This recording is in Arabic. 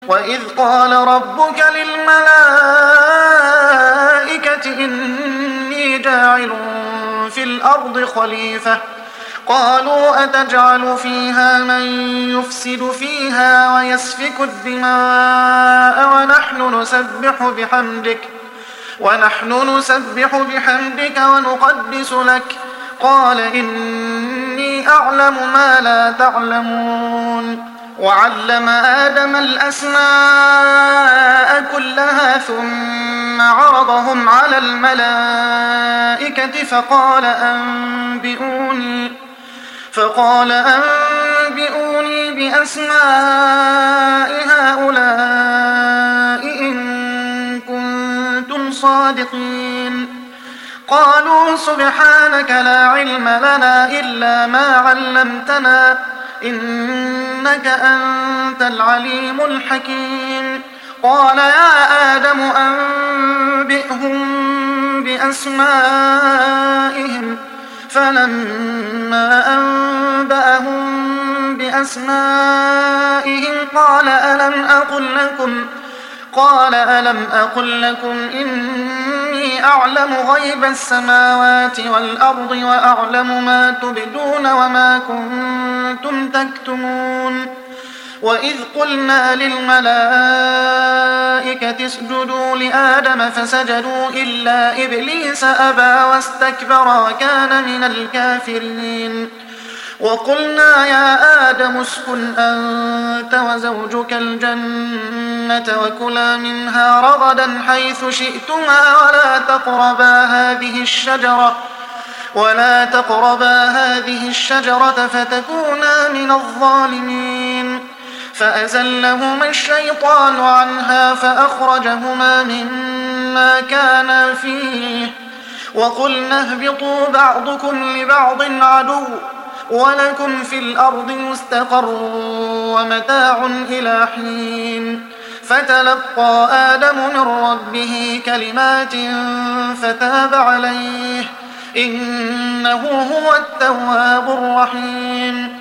وإذ قال ربك للملائكة إني جاعل في الأرض خليفة قالوا أتجعل فيها من يفسد فيها ويسفك الدماء ونحن نسبح بحمدك ونقدس لك قال إني أعلم ما لا تعلمون وعلم آدم الأسماء كلها ثم عرضهم على الملائكة فقال أنبئوني بأسماء هؤلاء إن كنتم صادقين قالوا سبحانك لا علم لنا إلا ما علمتنا إنك أنت العليم الحكيم قال يا آدم أنبئهم بأسمائهم فلما أنبأهم بأسمائهم قال ألم أقل لكم إني أعلم غيب السماوات والأرض وأعلم ما تبدون وما كنتم تكتمون وإذ قلنا للملائكة اسجدوا لآدم فسجدوا إلا إبليس أبى واستكبر وكان من الكافرين وقلنا يا آدم اسكن أنت وزوجك الجنة وكلا منها رغدا حيث شئتما ولا تقربا هذه الشجرة فتكونا من الظالمين فأزلهما الشيطان عنها فأخرجهما مما كانا فيه وقلنا اهبطوا بعضكم لبعض عدو ولكم في الأرض مستقر ومتاع إلى حين فتلقى آدم من ربه كلمات فتاب عليه إنه هو التواب الرحيم